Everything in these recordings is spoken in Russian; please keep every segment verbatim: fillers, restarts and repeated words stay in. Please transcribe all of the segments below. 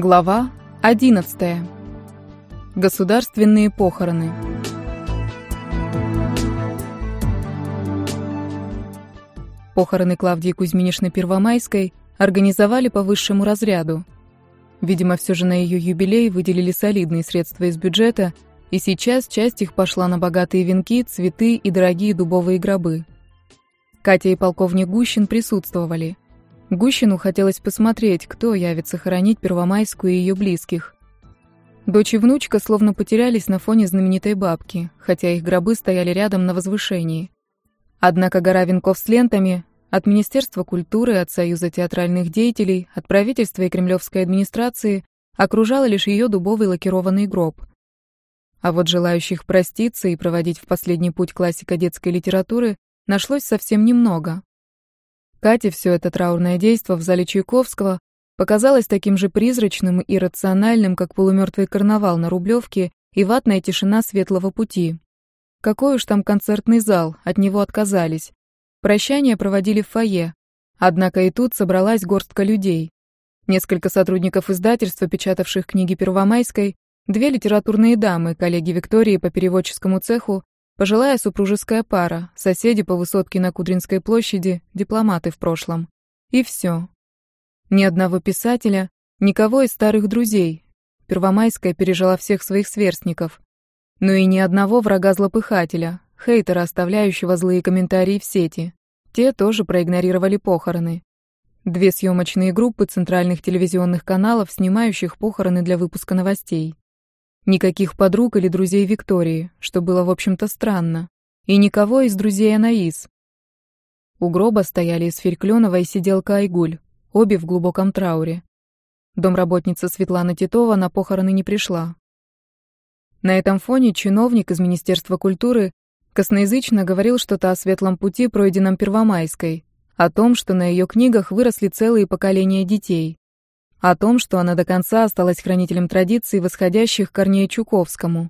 Глава одиннадцатая. Государственные похороны. Похороны Клавдии Кузьминишны Первомайской организовали по высшему разряду. Видимо, все же на ее юбилей выделили солидные средства из бюджета, и сейчас часть их пошла на богатые венки, цветы и дорогие дубовые гробы. Катя и полковник Гущин присутствовали. Гущину хотелось посмотреть, кто явится хоронить Первомайскую и ее близких. Дочь и внучка словно потерялись на фоне знаменитой бабки, хотя их гробы стояли рядом на возвышении. Однако гора венков с лентами от Министерства культуры, от Союза театральных деятелей, от правительства и кремлевской администрации окружала лишь ее дубовый лакированный гроб. А вот желающих проститься и проводить в последний путь классика детской литературы нашлось совсем немного. Кате все это траурное действо в зале Чайковского показалось таким же призрачным и иррациональным, как полумертвый карнавал на Рублевке и ватная тишина Светлого пути. Какой уж там концертный зал, от него отказались. Прощание проводили в фойе. Однако и тут собралась горстка людей. Несколько сотрудников издательства, печатавших книги Первомайской, две литературные дамы, коллеги Виктории по переводческому цеху, пожилая супружеская пара, соседи по высотке на Кудринской площади, дипломаты в прошлом. И все. Ни одного писателя, никого из старых друзей. Первомайская пережила всех своих сверстников. Но и ни одного врага-злопыхателя, хейтера, оставляющего злые комментарии в сети. Те тоже проигнорировали похороны. Две съемочные группы центральных телевизионных каналов, снимающих похороны для выпуска новостей. Никаких подруг или друзей Виктории, что было, в общем-то, странно. И никого из друзей Анаис. У гроба стояли Исфирь Клёнова и сиделка Айгуль, обе в глубоком трауре. Домработница Светлана Титова на похороны не пришла. На этом фоне чиновник из Министерства культуры косноязычно говорил что-то о светлом пути, пройденном Первомайской, о том, что на ее книгах выросли целые поколения детей, о том, что она до конца осталась хранителем традиций, восходящих к Корнею Чуковскому.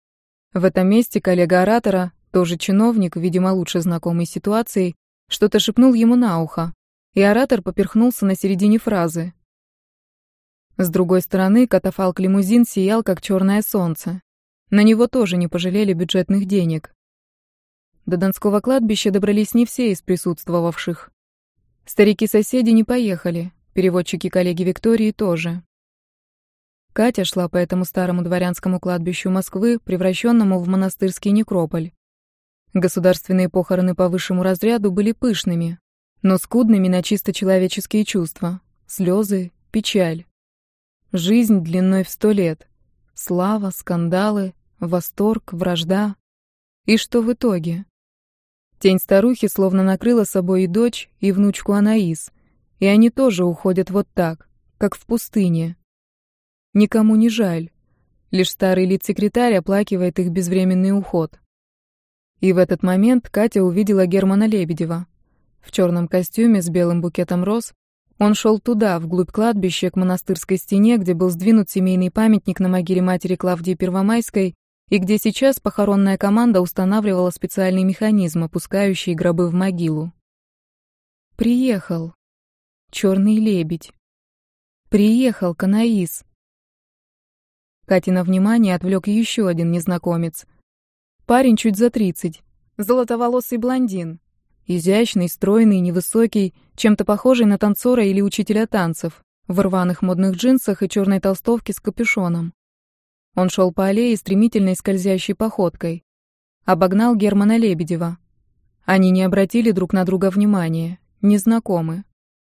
В этом месте коллега оратора, тоже чиновник, видимо, лучше знакомый с ситуацией, что-то шепнул ему на ухо, и оратор поперхнулся на середине фразы. С другой стороны, катафалк-лимузин сиял, как черное солнце. На него тоже не пожалели бюджетных денег. До Донского кладбища добрались не все из присутствовавших. Старики-соседи не поехали. Переводчики коллеги Виктории тоже. Катя шла по этому старому дворянскому кладбищу Москвы, превращенному в монастырский некрополь. Государственные похороны по высшему разряду были пышными, но скудными на чисто человеческие чувства. Слезы, печаль. Жизнь длиной в сто лет. Слава, скандалы, восторг, вражда. И что в итоге? Тень старухи словно накрыла собой и дочь, и внучку Анаис. И они тоже уходят вот так, как в пустыне. Никому не жаль. Лишь старый литсекретарь оплакивает их безвременный уход. И в этот момент Катя увидела Германа Лебедева. В черном костюме с белым букетом роз он шел туда, вглубь кладбища, к монастырской стене, где был сдвинут семейный памятник на могиле матери Клавдии Первомайской, и где сейчас похоронная команда устанавливала специальный механизм, опускающий гробы в могилу. Приехал. Черный лебедь. Приехал Канаис. Катина внимание отвлек еще один незнакомец. Парень чуть за тридцать. Золотоволосый блондин. Изящный, стройный, невысокий, чем-то похожий на танцора или учителя танцев, в рваных модных джинсах и черной толстовке с капюшоном. Он шел по аллее стремительной скользящей походкой. Обогнал Германа Лебедева. Они не обратили друг на друга внимания, незнакомы.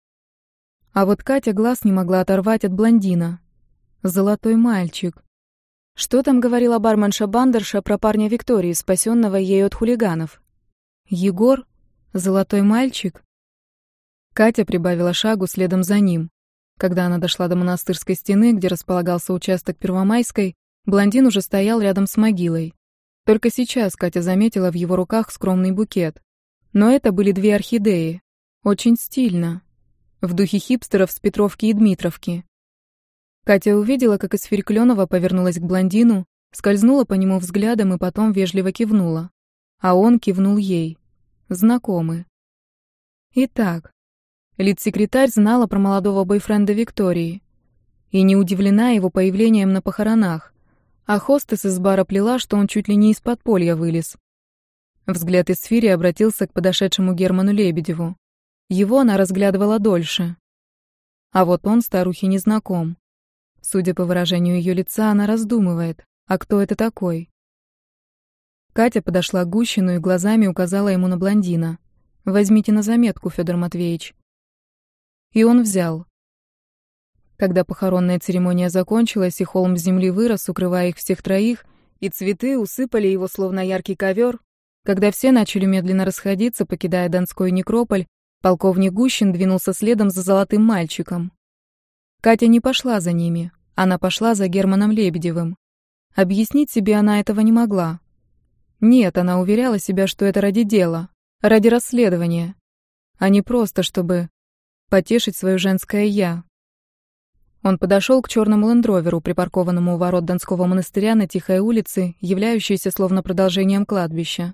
А вот Катя глаз не могла оторвать от блондина. Золотой мальчик. Что там говорила барменша-бандерша про парня Виктории, спасенного ею от хулиганов? Егор? Золотой мальчик? Катя прибавила шагу следом за ним. Когда она дошла до монастырской стены, где располагался участок Первомайской, блондин уже стоял рядом с могилой. Только сейчас Катя заметила в его руках скромный букет. Но это были две орхидеи. Очень стильно. В духе хипстеров с Петровки и Дмитровки. Катя увидела, как Исфирь Клёнова повернулась к блондину, скользнула по нему взглядом и потом вежливо кивнула. А он кивнул ей. Знакомы. Итак, литсекретарь знала про молодого бойфренда Виктории. и не удивлена его появлением на похоронах, а хостес из бара плела, что он чуть ли не из подполья вылез. Взгляд Исфири обратился к подошедшему Герману Лебедеву. Его она разглядывала дольше. А вот он старухе не знаком. Судя по выражению ее лица, она раздумывает, а кто это такой? Катя подошла к Гущину и глазами указала ему на блондина. «Возьмите на заметку, Федор Матвеевич». И он взял. Когда похоронная церемония закончилась, и холм земли вырос, укрывая их всех троих, и цветы усыпали его, словно яркий ковер, когда все начали медленно расходиться, покидая Донской некрополь, полковник Гущин двинулся следом за золотым мальчиком. Катя не пошла за ними, она пошла за Германом Лебедевым. Объяснить себе она этого не могла. Нет, она уверяла себя, что это ради дела, ради расследования, а не просто, чтобы потешить свое женское «я». Он подошел к черному лендроверу, припаркованному у ворот Донского монастыря на тихой улице, являющейся словно продолжением кладбища.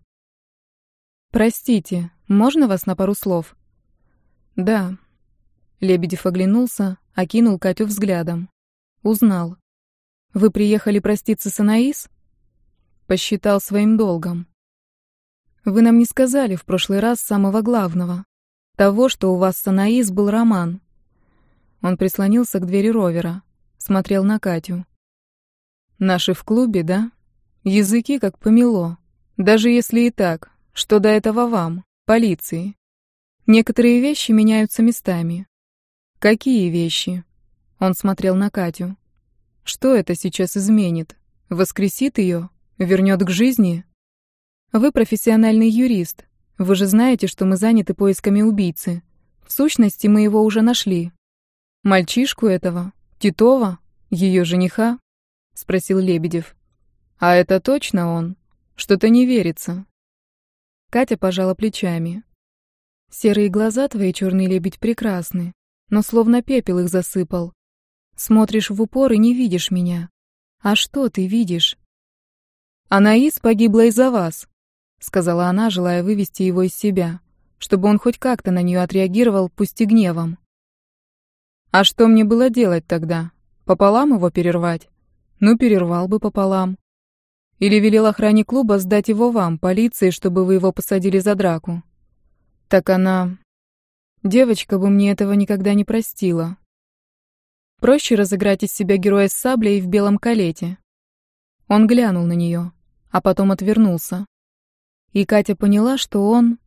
«Простите, можно вас на пару слов?» «Да». Лебедев оглянулся, окинул Катю взглядом. Узнал. «Вы приехали проститься с Анаис?» Посчитал своим долгом. «Вы нам не сказали в прошлый раз самого главного. Того, что у вас с Анаис был роман». Он прислонился к двери ровера, смотрел на Катю. «Наши в клубе, да? Языки как помело. Даже если и так, что до этого вам, полиции? Некоторые вещи меняются местами». «Какие вещи?» Он смотрел на Катю. «Что это сейчас изменит? Воскресит ее? Вернет к жизни?» «Вы профессиональный юрист. Вы же знаете, что мы заняты поисками убийцы. В сущности, мы его уже нашли». «Мальчишку этого? Титова? Ее жениха?» — спросил Лебедев. «А это точно он? Что-то не верится». Катя пожала плечами. «Серые глаза твои, черный лебедь, прекрасны, но словно пепел их засыпал. Смотришь в упор и не видишь меня. А что ты видишь?» «Анаис погибла из-за вас», — сказала она, желая вывести его из себя, чтобы он хоть как-то на нее отреагировал, пусть и гневом. «А что мне было делать тогда? Пополам его перервать? Ну, перервал бы пополам. Или велел охране клуба сдать его вам, полиции, чтобы вы его посадили за драку. Так она... Девочка бы мне этого никогда не простила. Проще разыграть из себя героя с саблей в белом калете». Он глянул на нее, а потом отвернулся. И Катя поняла, что он...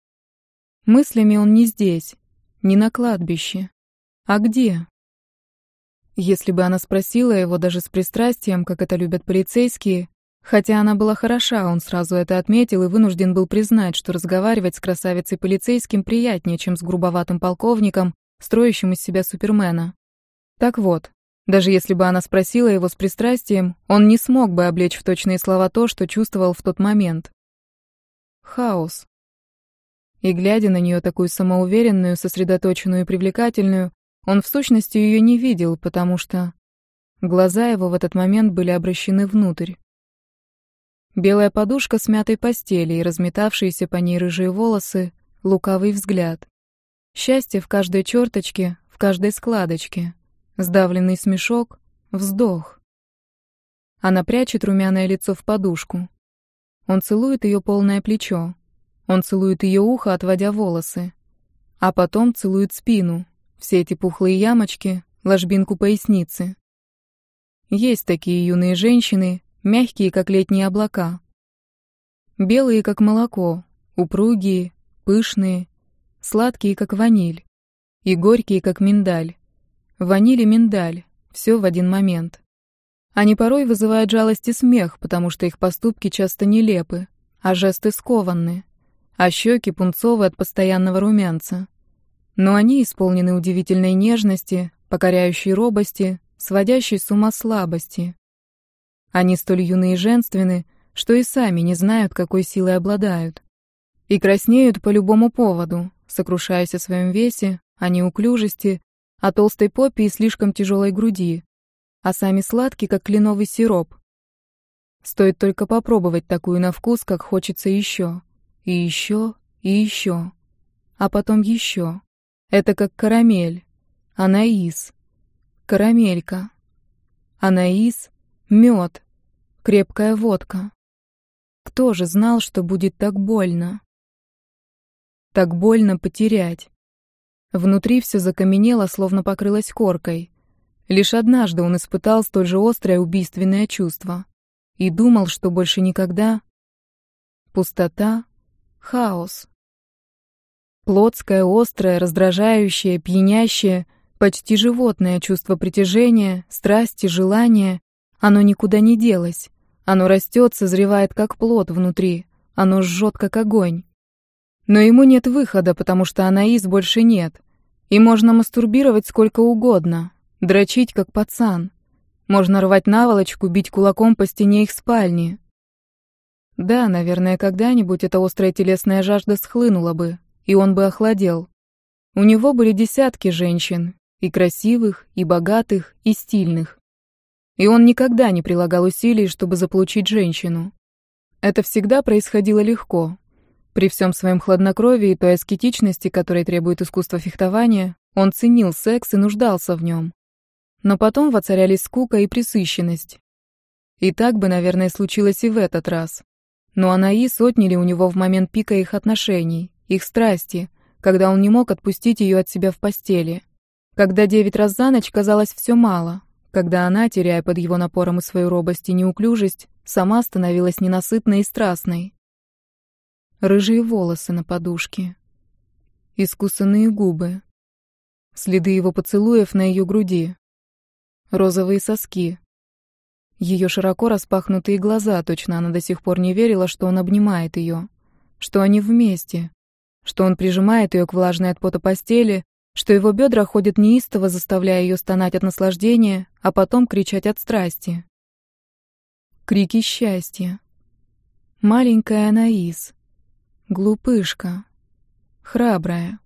Мыслями он не здесь, не на кладбище. А где? Если бы она спросила его даже с пристрастием, как это любят полицейские, хотя она была хороша, он сразу это отметил и вынужден был признать, что разговаривать с красавицей-полицейским приятнее, чем с грубоватым полковником, строящим из себя супермена. Так вот, даже если бы она спросила его с пристрастием, он не смог бы облечь в точные слова то, что чувствовал в тот момент. Хаос. И глядя на нее такую самоуверенную, сосредоточенную и привлекательную, он в сущности ее не видел, потому что глаза его в этот момент были обращены внутрь. Белая подушка смятой постели и разметавшиеся по ней рыжие волосы, лукавый взгляд. Счастье в каждой черточке, в каждой складочке. Сдавленный смешок, вздох. Она прячет румяное лицо в подушку. Он целует ее полное плечо. Он целует ее ухо, отводя волосы. А потом целует спину. Все эти пухлые ямочки, ложбинку поясницы. Есть такие юные женщины, мягкие, как летние облака. Белые, как молоко, упругие, пышные, сладкие, как ваниль, и горькие, как миндаль. Ваниль и миндаль, все в один момент. Они порой вызывают жалость и смех, потому что их поступки часто нелепы, а жесты скованны, а щеки пунцовы от постоянного румянца. Но они исполнены удивительной нежности, покоряющей робости, сводящей с ума слабости. Они столь юны и женственны, что и сами не знают, какой силой обладают. И краснеют по любому поводу, сокрушаясь о своем весе, о неуклюжести, о толстой попе и слишком тяжелой груди, а сами сладкие, как кленовый сироп. Стоит только попробовать такую на вкус, как хочется еще, и еще, и еще, а потом еще. Это как карамель. Анаис. Карамелька. Анаис, мед, крепкая водка. Кто же знал, что будет так больно? Так больно потерять. Внутри все закаменело, словно покрылось коркой. Лишь однажды он испытал столь же острое убийственное чувство. И думал, что больше никогда... Пустота, хаос. Плотское, острое, раздражающее, пьянящее, почти животное чувство притяжения, страсти, желания. Оно никуда не делось. Оно растет, созревает, как плод внутри. Оно жжет, как огонь. Но ему нет выхода, потому что Анаис больше нет. И можно мастурбировать сколько угодно, дрочить, как пацан. Можно рвать наволочку, бить кулаком по стене их спальни. Да, наверное, когда-нибудь эта острая телесная жажда схлынула бы, и он бы охладел. У него были десятки женщин, и красивых, и богатых, и стильных. И он никогда не прилагал усилий, чтобы заполучить женщину. Это всегда происходило легко. При всем своем хладнокровии и той аскетичности, которой требует искусство фехтования, он ценил секс и нуждался в нем. Но потом воцарялись скука и пресыщенность. И так бы, наверное, случилось и в этот раз. Но Анаис отняли у него в момент пика их отношений, их страсти, когда он не мог отпустить ее от себя в постели. Когда девять раз за ночь казалось все мало, когда она, теряя под его напором и свою робость и неуклюжесть, сама становилась ненасытной и страстной. Рыжие волосы на подушке, искусанные губы, следы его поцелуев на ее груди, розовые соски, ее широко распахнутые глаза, точно она до сих пор не верила, что он обнимает ее, что они вместе, что он прижимает ее к влажной от пота постели, что его бедра ходят неистово, заставляя ее стонать от наслаждения, а потом кричать от страсти. Крики счастья. Маленькая Анаис. Глупышка. Храбрая.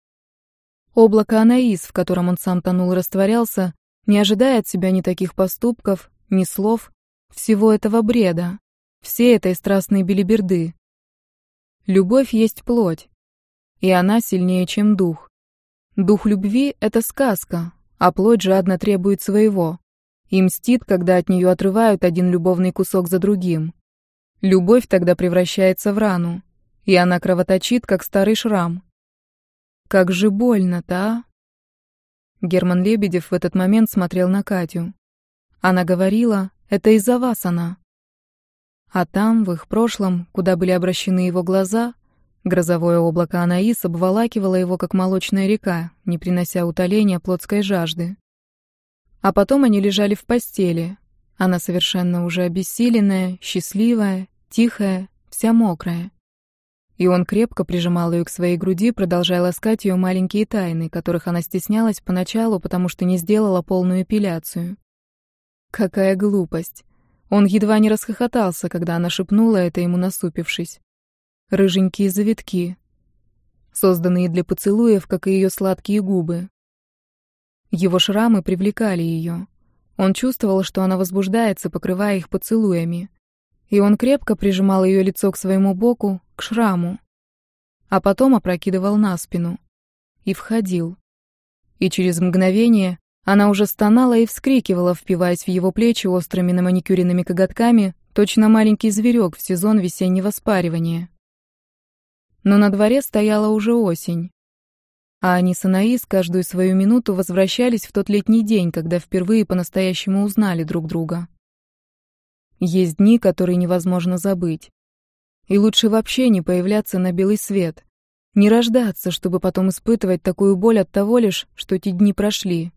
Облако Анаис, в котором он сам тонул и растворялся, не ожидая от себя ни таких поступков, ни слов, всего этого бреда, всей этой страстной белиберды. Любовь есть плоть, и она сильнее, чем дух. Дух любви — это сказка, а плоть жадно требует своего и мстит, когда от нее отрывают один любовный кусок за другим. Любовь тогда превращается в рану, и она кровоточит, как старый шрам. Как же больно-то, а? Герман Лебедев в этот момент смотрел на Катю. Она говорила, это из-за вас она. А там, в их прошлом, куда были обращены его глаза, грозовое облако Анаис обволакивало его, как молочная река, не принося утоления плотской жажды. А потом они лежали в постели. Она совершенно уже обессиленная, счастливая, тихая, вся мокрая. И он крепко прижимал ее к своей груди, продолжая ласкать ее маленькие тайны, которых она стеснялась поначалу, потому что не сделала полную эпиляцию. Какая глупость! Он едва не расхохотался, когда она шепнула это ему, насупившись. Рыженькие завитки, созданные для поцелуев, как и ее сладкие губы. Его шрамы привлекали ее. Он чувствовал, что она возбуждается, покрывая их поцелуями. И он крепко прижимал ее лицо к своему боку, к шраму. А потом опрокидывал на спину. И входил. И через мгновение она уже стонала и вскрикивала, впиваясь в его плечи острыми наманикюренными коготками, точно маленький зверек в сезон весеннего спаривания. Но на дворе стояла уже осень. А они с Анаис каждую свою минуту возвращались в тот летний день, когда впервые по-настоящему узнали друг друга. Есть дни, которые невозможно забыть. И лучше вообще не появляться на белый свет, не рождаться, чтобы потом испытывать такую боль от того лишь, что эти дни прошли.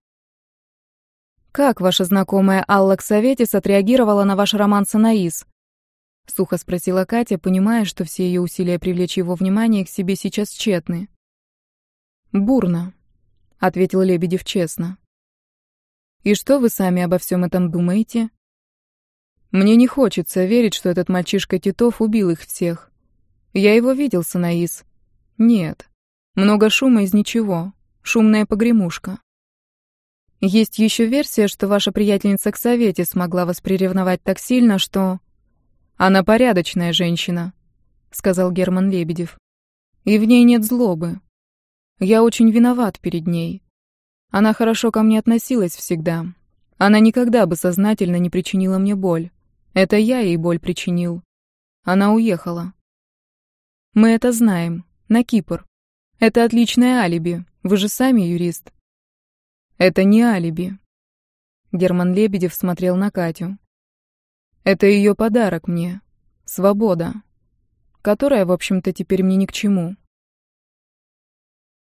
«Как ваша знакомая Алла Ксаветис отреагировала на ваш роман с Анаис?» — сухо спросила Катя, понимая, что все ее усилия привлечь его внимание к себе сейчас тщетны. «Бурно», — ответил Лебедев честно. «И что вы сами обо всем этом думаете?» «Мне не хочется верить, что этот мальчишка Титов убил их всех. Я его видел с Анаис. Нет. Много шума из ничего. Шумная погремушка. Есть еще версия, что ваша приятельница Ксавети смогла вас приревновать так сильно, что... Она порядочная женщина», — сказал Герман Лебедев. «И в ней нет злобы. Я очень виноват перед ней. Она хорошо ко мне относилась всегда. Она никогда бы сознательно не причинила мне боль. Это я ей боль причинил. Она уехала. Мы это знаем. На Кипр. Это отличное алиби. Вы же сами юрист. Это не алиби. Герман Лебедев смотрел на Катю. Это ее подарок мне. Свобода. Которая, в общем-то, теперь мне ни к чему.